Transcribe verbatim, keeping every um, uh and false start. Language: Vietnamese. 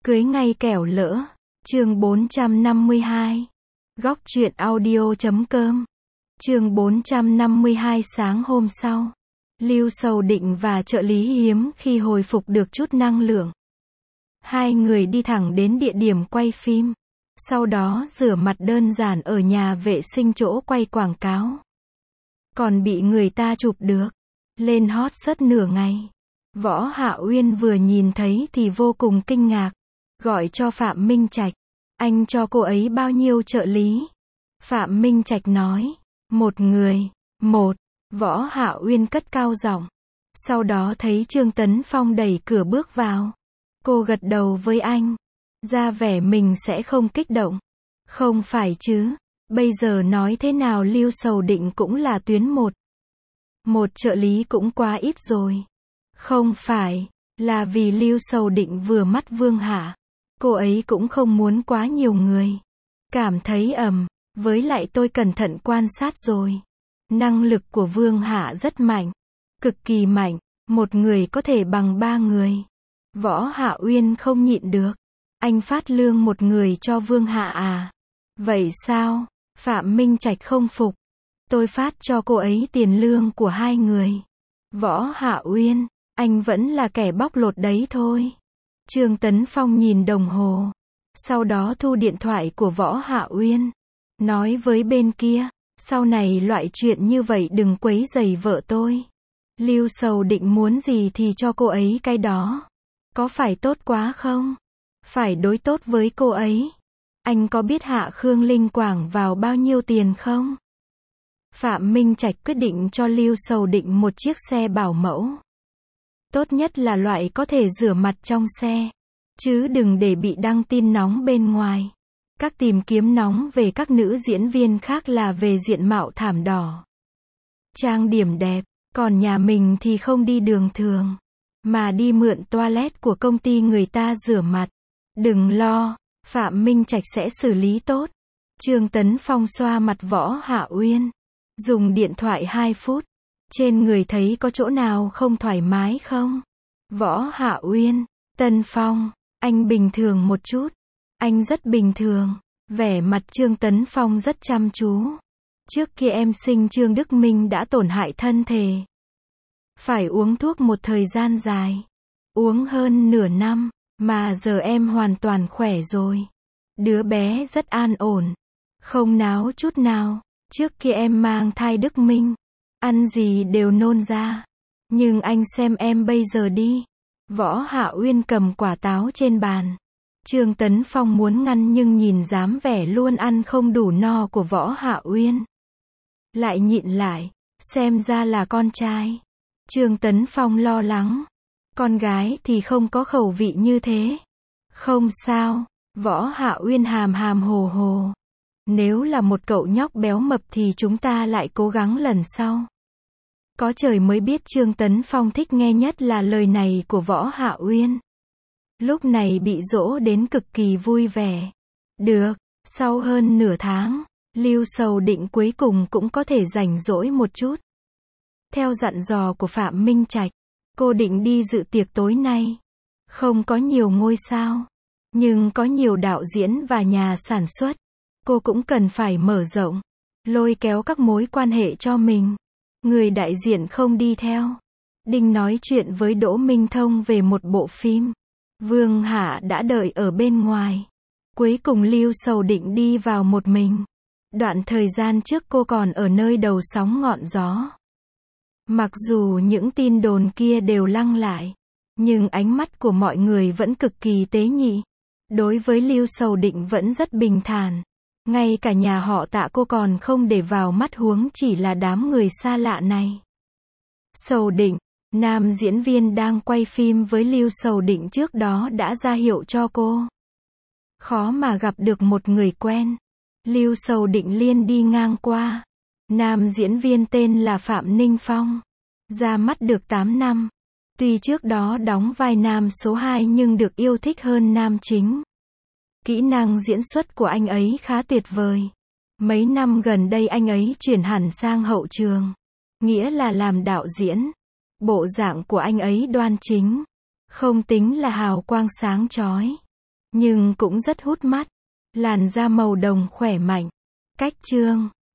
Cưới ngay kẻo lỡ. Chương bốn trăm năm mươi hai. Góc truyện audio chấm com. Chương bốn trăm năm mươi hai. Sáng hôm sau, Lưu Sầu Định và trợ lý hiếm khi hồi phục được chút năng lượng. Hai người đi thẳng đến địa điểm quay phim, sau đó rửa mặt đơn giản ở nhà vệ sinh chỗ quay quảng cáo. Còn bị người ta chụp được, lên hot search nửa ngày. Võ Hạ Uyên vừa nhìn thấy thì vô cùng kinh ngạc, gọi cho Phạm Minh Trạch. Anh cho cô ấy bao nhiêu trợ lý? Phạm Minh Trạch nói, một người. Một. Võ Hạ Uyên cất cao giọng. Sau đó thấy Trương Tấn Phong đẩy cửa bước vào. Cô gật đầu với anh, ra vẻ mình sẽ không kích động. Không phải chứ, bây giờ nói thế nào Lưu Sầu Định cũng là tuyến một. Một trợ lý cũng quá ít rồi. Không phải, là vì Lưu Sầu Định vừa mắt Vương Hạ. Cô ấy cũng không muốn quá nhiều người. Cảm thấy ầm, với lại tôi cẩn thận quan sát rồi. Năng lực của Vương Hạ rất mạnh, cực kỳ mạnh, một người có thể bằng ba người. Võ Hạ Uyên không nhịn được. Anh phát lương một người cho Vương Hạ à? Vậy sao? Phạm Minh Trạch không phục. Tôi phát cho cô ấy tiền lương của hai người. Võ Hạ Uyên, anh vẫn là kẻ bóc lột đấy thôi. Trương Tấn Phong nhìn đồng hồ, sau đó thu điện thoại của Võ Hạ Uyên, nói với bên kia, sau này loại chuyện như vậy đừng quấy rầy vợ tôi. Lưu Sầu Định muốn gì thì cho cô ấy cái đó. Có phải tốt quá không? Phải đối tốt với cô ấy. Anh có biết Hạ Khương Linh Quảng vào bao nhiêu tiền không? Phạm Minh Trạch quyết định cho Lưu Sầu Định một chiếc xe bảo mẫu. Tốt nhất là loại có thể rửa mặt trong xe, chứ đừng để bị đăng tin nóng bên ngoài. Các tìm kiếm nóng về các nữ diễn viên khác là về diện mạo thảm đỏ, trang điểm đẹp, còn nhà mình thì không đi đường thường, mà đi mượn toilet của công ty người ta rửa mặt. Đừng lo, Phạm Minh Trạch sẽ xử lý tốt. Trương Tấn Phong xoa mặt Võ Hạ Uyên, dùng điện thoại hai phút. Trên người thấy có chỗ nào không thoải mái không? Võ Hạ Uyên, Tân Phong, anh bình thường một chút. Anh rất bình thường. Vẻ mặt Trương Tấn Phong rất chăm chú. Trước kia em sinh Trương Đức Minh đã tổn hại thân thể, phải uống thuốc một thời gian dài, uống hơn nửa năm, mà giờ em hoàn toàn khỏe rồi. Đứa bé rất an ổn, không náo chút nào. Trước kia em mang thai Đức Minh, ăn gì đều nôn ra. Nhưng anh xem em bây giờ đi. Võ Hạ Uyên cầm quả táo trên bàn. Trương Tấn Phong muốn ngăn nhưng nhìn dáng vẻ luôn ăn không đủ no của Võ Hạ Uyên, lại nhịn lại. Xem ra là con trai. Trương Tấn Phong lo lắng. Con gái thì không có khẩu vị như thế. Không sao. Võ Hạ Uyên hàm hàm hồ hồ. Nếu là một cậu nhóc béo mập thì chúng ta lại cố gắng lần sau. Có trời mới biết Trương Tấn Phong thích nghe nhất là lời này của Võ Hạ Uyên. Lúc này bị dỗ đến cực kỳ vui vẻ. Được, sau hơn nửa tháng, Lưu Sầu Định cuối cùng cũng có thể rảnh rỗi một chút. Theo dặn dò của Phạm Minh Trạch, cô định đi dự tiệc tối nay. Không có nhiều ngôi sao, nhưng có nhiều đạo diễn và nhà sản xuất. Cô cũng cần phải mở rộng, lôi kéo các mối quan hệ cho mình. Người đại diện không đi theo. Đinh nói chuyện với Đỗ Minh Thông về một bộ phim. Vương Hạ đã đợi ở bên ngoài. Cuối cùng Lưu Sầu Định đi vào một mình. Đoạn thời gian trước cô còn ở nơi đầu sóng ngọn gió. Mặc dù những tin đồn kia đều lăng lại, nhưng ánh mắt của mọi người vẫn cực kỳ tế nhị. Đối với Lưu Sầu Định vẫn rất bình thản. Ngay cả nhà họ Tạ cô còn không để vào mắt huống chỉ là đám người xa lạ này. Sầu Định, nam diễn viên đang quay phim với Lưu Sầu Định trước đó đã ra hiệu cho cô. Khó mà gặp được một người quen. Lưu Sầu Định liên đi ngang qua. Nam diễn viên tên là Phạm Ninh Phong. Ra mắt được tám năm. Tuy trước đó đóng vai nam số hai nhưng được yêu thích hơn nam chính. Kỹ năng diễn xuất của anh ấy khá tuyệt vời. Mấy năm gần đây anh ấy chuyển hẳn sang hậu trường, nghĩa là làm đạo diễn. Bộ dạng của anh ấy đoan chính, không tính là hào quang sáng chói, nhưng cũng rất hút mắt. Làn da màu đồng khỏe mạnh. Cách trương.